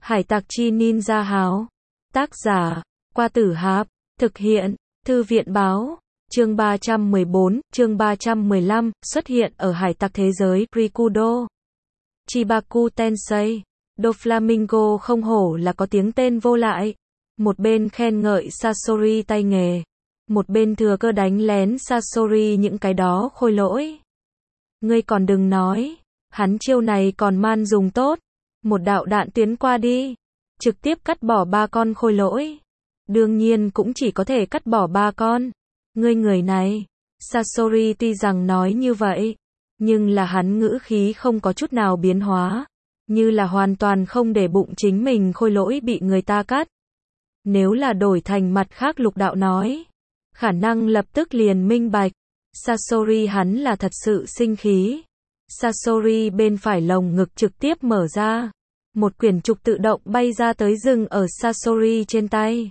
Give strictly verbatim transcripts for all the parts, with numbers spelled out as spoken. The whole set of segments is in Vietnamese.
Hải tặc chi ninja háo. Tác giả, Qua Tử Hạp. Thực hiện, Thư viện Báo. Chương ba trăm mười bốn, chương ba trăm mười lăm, xuất hiện ở hải tặc thế giới, Rikudo. Chibaku Tensei. Doflamingo không hổ là có tiếng tên vô lại. Một bên khen ngợi Sasori tay nghề. Một bên thừa cơ đánh lén Sasori những cái đó khôi lỗi. Ngươi còn đừng nói. Hắn chiêu này còn man dùng tốt. Một đạo đạn tuyến qua đi. Trực tiếp cắt bỏ ba con khôi lỗi. Đương nhiên cũng chỉ có thể cắt bỏ ba con. Ngươi người này. Sasori tuy rằng nói như vậy. Nhưng là hắn ngữ khí không có chút nào biến hóa. Như là hoàn toàn không để bụng chính mình khôi lỗi bị người ta cắt. Nếu là đổi thành mặt khác lục đạo nói. Khả năng lập tức liền minh bạch. Sasori hắn là thật sự sinh khí. Sasori bên phải lồng ngực trực tiếp mở ra. Một quyển trục tự động bay ra tới dừng ở Sasori trên tay.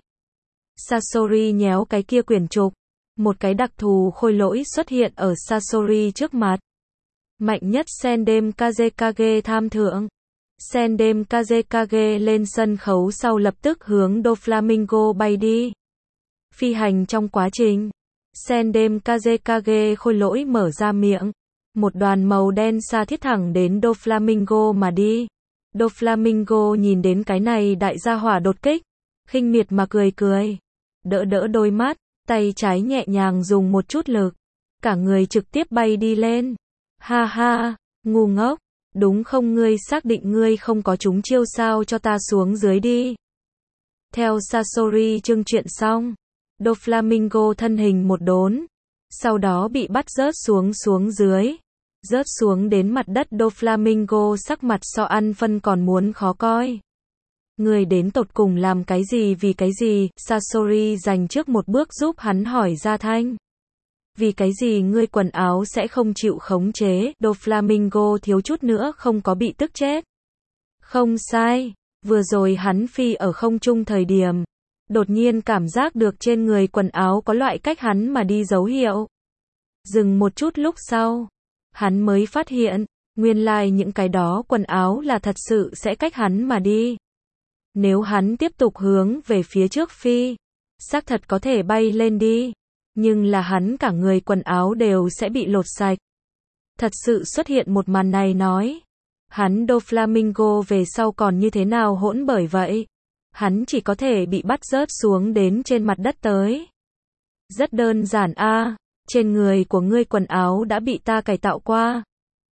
Sasori nhéo cái kia quyển trục. Một cái đặc thù khôi lỗi xuất hiện ở Sasori trước mặt. Mạnh nhất Sendem Kazekage tham thượng. Sendem Kazekage lên sân khấu sau lập tức hướng Doflamingo bay đi. Phi hành trong quá trình. Sendem Kazekage khôi lỗi mở ra miệng. Một đoàn màu đen xa thiết thẳng đến Doflamingo mà đi. Doflamingo nhìn đến cái này đại gia hỏa đột kích. Khinh miệt mà cười cười. Đỡ đỡ đôi mắt. Tay trái nhẹ nhàng dùng một chút lực. Cả người trực tiếp bay đi lên. Ha ha, ngu ngốc. Đúng không, ngươi xác định ngươi không có trúng chiêu sao, cho ta xuống dưới đi. Theo Sasori trưng chuyện xong. Doflamingo thân hình một đốn. Sau đó bị bắt rớt xuống xuống dưới. Rớt xuống đến mặt đất. Doflamingo sắc mặt so ăn phân còn muốn khó coi. Người đến tột cùng làm cái gì vì cái gì? Sasori dành trước một bước giúp hắn hỏi ra thanh. Vì cái gì ngươi quần áo sẽ không chịu khống chế? Doflamingo thiếu chút nữa không có bị tức chết. Không sai, vừa rồi hắn phi ở không trung thời điểm. Đột nhiên cảm giác được trên người quần áo có loại cách hắn mà đi dấu hiệu. Dừng một chút lúc sau. Hắn mới phát hiện, nguyên lai những cái đó quần áo là thật sự sẽ cách hắn mà đi. Nếu hắn tiếp tục hướng về phía trước phi, xác thật có thể bay lên đi. Nhưng là hắn cả người quần áo đều sẽ bị lột sạch. Thật sự xuất hiện một màn này nói. Hắn Doflamingo về sau còn như thế nào hỗn bởi vậy. Hắn chỉ có thể bị bắt rớt xuống đến trên mặt đất tới. Rất đơn giản a, à, trên người của ngươi quần áo đã bị ta cải tạo qua.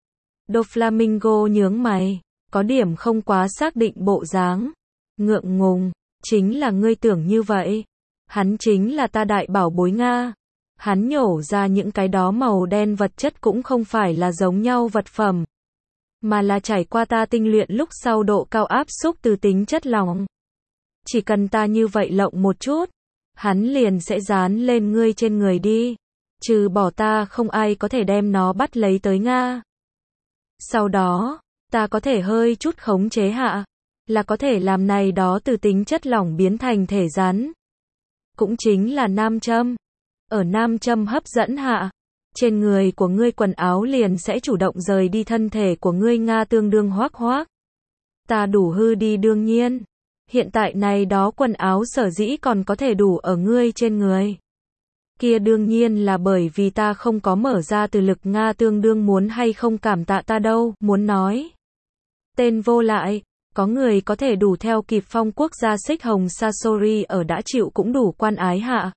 Doflamingo nhướng mày, có điểm không quá xác định bộ dáng. Ngượng ngùng, chính là ngươi tưởng như vậy. Hắn chính là ta đại bảo bối Nga. Hắn nhổ ra những cái đó màu đen vật chất cũng không phải là giống nhau vật phẩm. Mà là trải qua ta tinh luyện lúc sau độ cao áp xúc từ tính chất lỏng. Chỉ cần ta như vậy lộng một chút. Hắn liền sẽ dán lên ngươi trên người đi. Trừ bỏ ta không ai có thể đem nó bắt lấy tới Nga. Sau đó, ta có thể hơi chút khống chế hạ. Là có thể làm này đó từ tính chất lỏng biến thành thể rắn. Cũng chính là nam châm. Ở nam châm hấp dẫn hạ. Trên người của ngươi quần áo liền sẽ chủ động rời đi thân thể của ngươi Nga tương đương hoác hoác. Ta đủ hư đi đương nhiên. Hiện tại này đó quần áo sở dĩ còn có thể đủ ở ngươi trên người. Kia đương nhiên là bởi vì ta không có mở ra từ lực Nga tương đương muốn hay không cảm tạ ta đâu, muốn nói. Tên vô lại. Có người có thể đủ theo kịp phong quốc gia xích hồng Sasori ở đã chịu cũng đủ quan ái hạ.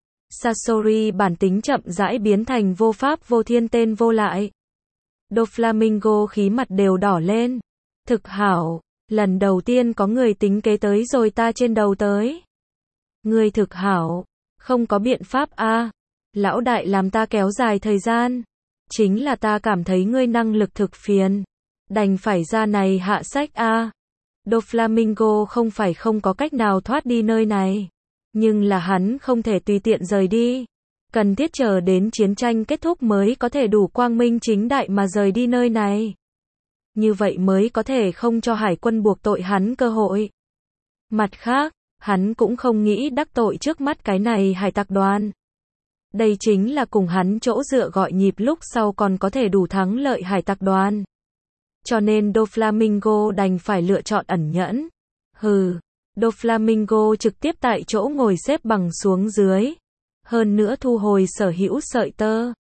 Sasori bản tính chậm rãi biến thành vô pháp vô thiên tên vô lại. Doflamingo khí mặt đều đỏ lên. Thực hảo, lần đầu tiên có người tính kế tới rồi ta trên đầu tới. Người thực hảo, không có biện pháp a. À. Lão đại làm ta kéo dài thời gian. Chính là ta cảm thấy ngươi năng lực thực phiền. Đành phải ra này hạ sách a. À. Doflamingo không phải không có cách nào thoát đi nơi này. Nhưng là hắn không thể tùy tiện rời đi. Cần thiết chờ đến chiến tranh kết thúc mới có thể đủ quang minh chính đại mà rời đi nơi này. Như vậy mới có thể không cho hải quân buộc tội hắn cơ hội. Mặt khác, hắn cũng không nghĩ đắc tội trước mắt cái này hải tặc đoàn. Đây chính là cùng hắn chỗ dựa gọi nhịp lúc sau còn có thể đủ thắng lợi hải tặc đoàn. Cho nên Doflamingo đành phải lựa chọn ẩn nhẫn. Hừ, Doflamingo trực tiếp tại chỗ ngồi xếp bằng xuống dưới. Hơn nữa thu hồi sở hữu sợi tơ.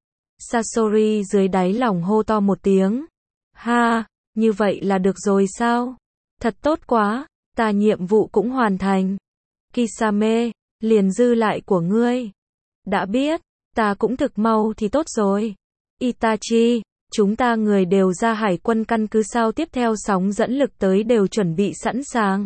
Sasori dưới đáy lòng hô to một tiếng. Ha, như vậy là được rồi sao? Thật tốt quá, ta nhiệm vụ cũng hoàn thành. Kisame, liền dư lại của ngươi. Đã biết, ta cũng thực mau thì tốt rồi. Itachi, chúng ta người đều ra hải quân căn cứ sao tiếp theo sóng dẫn lực tới đều chuẩn bị sẵn sàng.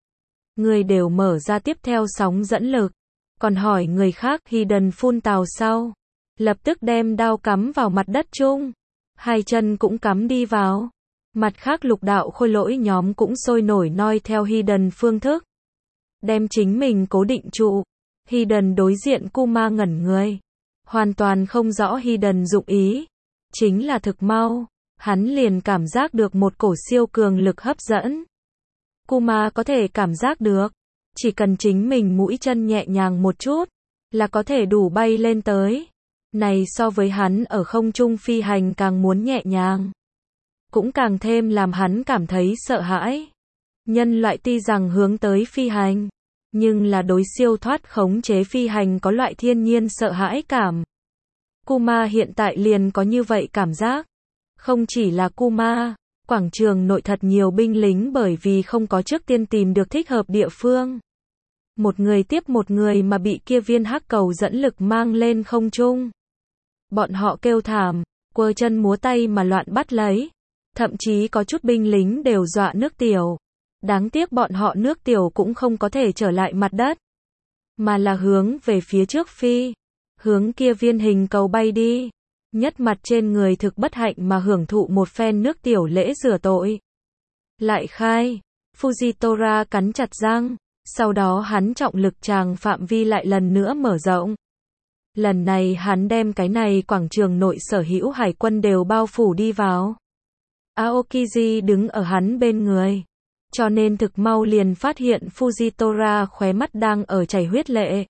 Người đều mở ra tiếp theo sóng dẫn lực. Còn hỏi người khác Hidden phun tào sau. Lập tức đem đao cắm vào mặt đất chung. Hai chân cũng cắm đi vào. Mặt khác lục đạo khôi lỗi nhóm cũng sôi nổi noi theo Hidden phương thức. Đem chính mình cố định trụ. Hidden đối diện Kuma ngẩn người. Hoàn toàn không rõ Hidden dụng ý. Chính là thực mau. Hắn liền cảm giác được một cổ siêu cường lực hấp dẫn. Kuma có thể cảm giác được. Chỉ cần chính mình mũi chân nhẹ nhàng một chút. Là có thể đủ bay lên tới. Này so với hắn ở không trung phi hành càng muốn nhẹ nhàng. Cũng càng thêm làm hắn cảm thấy sợ hãi. Nhân loại tuy rằng hướng tới phi hành. Nhưng là đối siêu thoát khống chế phi hành có loại thiên nhiên sợ hãi cảm. Kuma hiện tại liền có như vậy cảm giác. Không chỉ là Kuma, quảng trường nội thật nhiều binh lính bởi vì không có trước tiên tìm được thích hợp địa phương. Một người tiếp một người mà bị kia viên hắc cầu dẫn lực mang lên không trung. Bọn họ kêu thảm, quơ chân múa tay mà loạn bắt lấy. Thậm chí có chút binh lính đều dọa nước tiểu. Đáng tiếc bọn họ nước tiểu cũng không có thể trở lại mặt đất. Mà là hướng về phía trước phi. Hướng kia viên hình cầu bay đi. Nhất mặt trên người thực bất hạnh mà hưởng thụ một phen nước tiểu lễ rửa tội. Lại khai. Fujitora cắn chặt răng. Sau đó hắn trọng lực tràng phạm vi lại lần nữa mở rộng. Lần này hắn đem cái này quảng trường nội sở hữu hải quân đều bao phủ đi vào. Aokiji đứng ở hắn bên người. Cho nên thực mau liền phát hiện Fujitora khóe mắt đang ở chảy huyết lệ.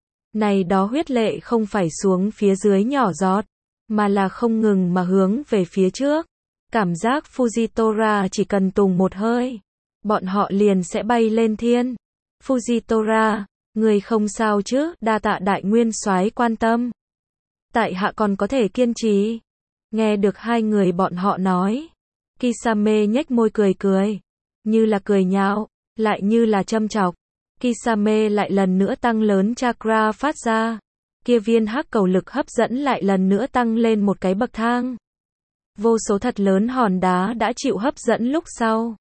Này đó huyết lệ không phải xuống phía dưới nhỏ giọt, mà là không ngừng mà hướng về phía trước. Cảm giác Fujitora chỉ cần tùng một hơi, bọn họ liền sẽ bay lên thiên. Fujitora, người không sao chứ, đa tạ đại nguyên soái quan tâm. Tại hạ còn có thể kiên trì. Nghe được hai người bọn họ nói. Kisame nhếch môi cười cười. Như là cười nhạo, lại như là châm chọc. Kisame lại lần nữa tăng lớn chakra phát ra. Kia viên hắc cầu lực hấp dẫn lại lần nữa tăng lên một cái bậc thang. Vô số thật lớn hòn đá đã chịu hấp dẫn lúc sau.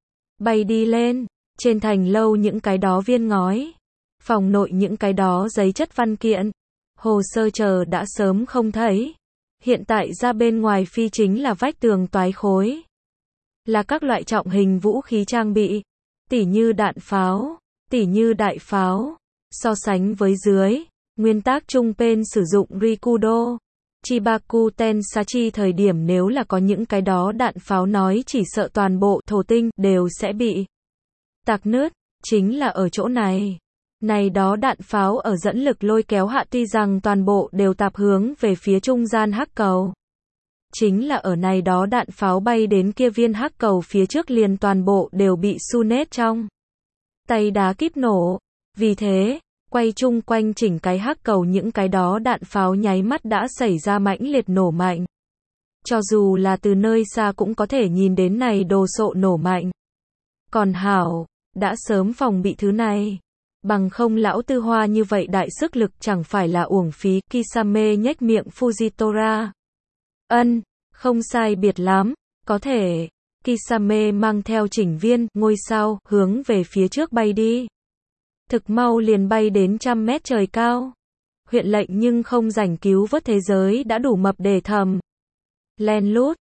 Bay đi lên, trên thành lâu những cái đó viên ngói. Phòng nội những cái đó giấy chất văn kiện. Hồ sơ chờ đã sớm không thấy. Hiện tại ra bên ngoài phi chính là vách tường toái khối. Là các loại trọng hình vũ khí trang bị. Tỉ như đạn pháo, tỉ như đại pháo. So sánh với dưới, nguyên tác trung pen sử dụng Rikudo. Chibaku Tensachi thời điểm nếu là có những cái đó đạn pháo nói chỉ sợ toàn bộ thổ tinh đều sẽ bị tạc nứt, chính là ở chỗ này. Này đó đạn pháo ở dẫn lực lôi kéo hạ tuy rằng toàn bộ đều tạp hướng về phía trung gian hắc cầu. Chính là ở này đó đạn pháo bay đến kia viên hắc cầu phía trước liền toàn bộ đều bị su nết trong tay đá kíp nổ. Vì thế, quay chung quanh chỉnh cái hắc cầu những cái đó đạn pháo nháy mắt đã xảy ra mãnh liệt nổ mạnh. Cho dù là từ nơi xa cũng có thể nhìn đến này đồ sộ nổ mạnh. Còn hảo, đã sớm phòng bị thứ này. Bằng không lão tư hoa như vậy đại sức lực chẳng phải là uổng phí. Kisame nhếch miệng Fujitora. Ân, không sai biệt lắm, có thể. Kisame mang theo chỉnh viên, ngôi sao, hướng về phía trước bay đi. Thực mau liền bay đến trăm mét trời cao. Huyện lệnh nhưng không rảnh cứu vớt thế giới đã đủ mập để thầm. Len lút,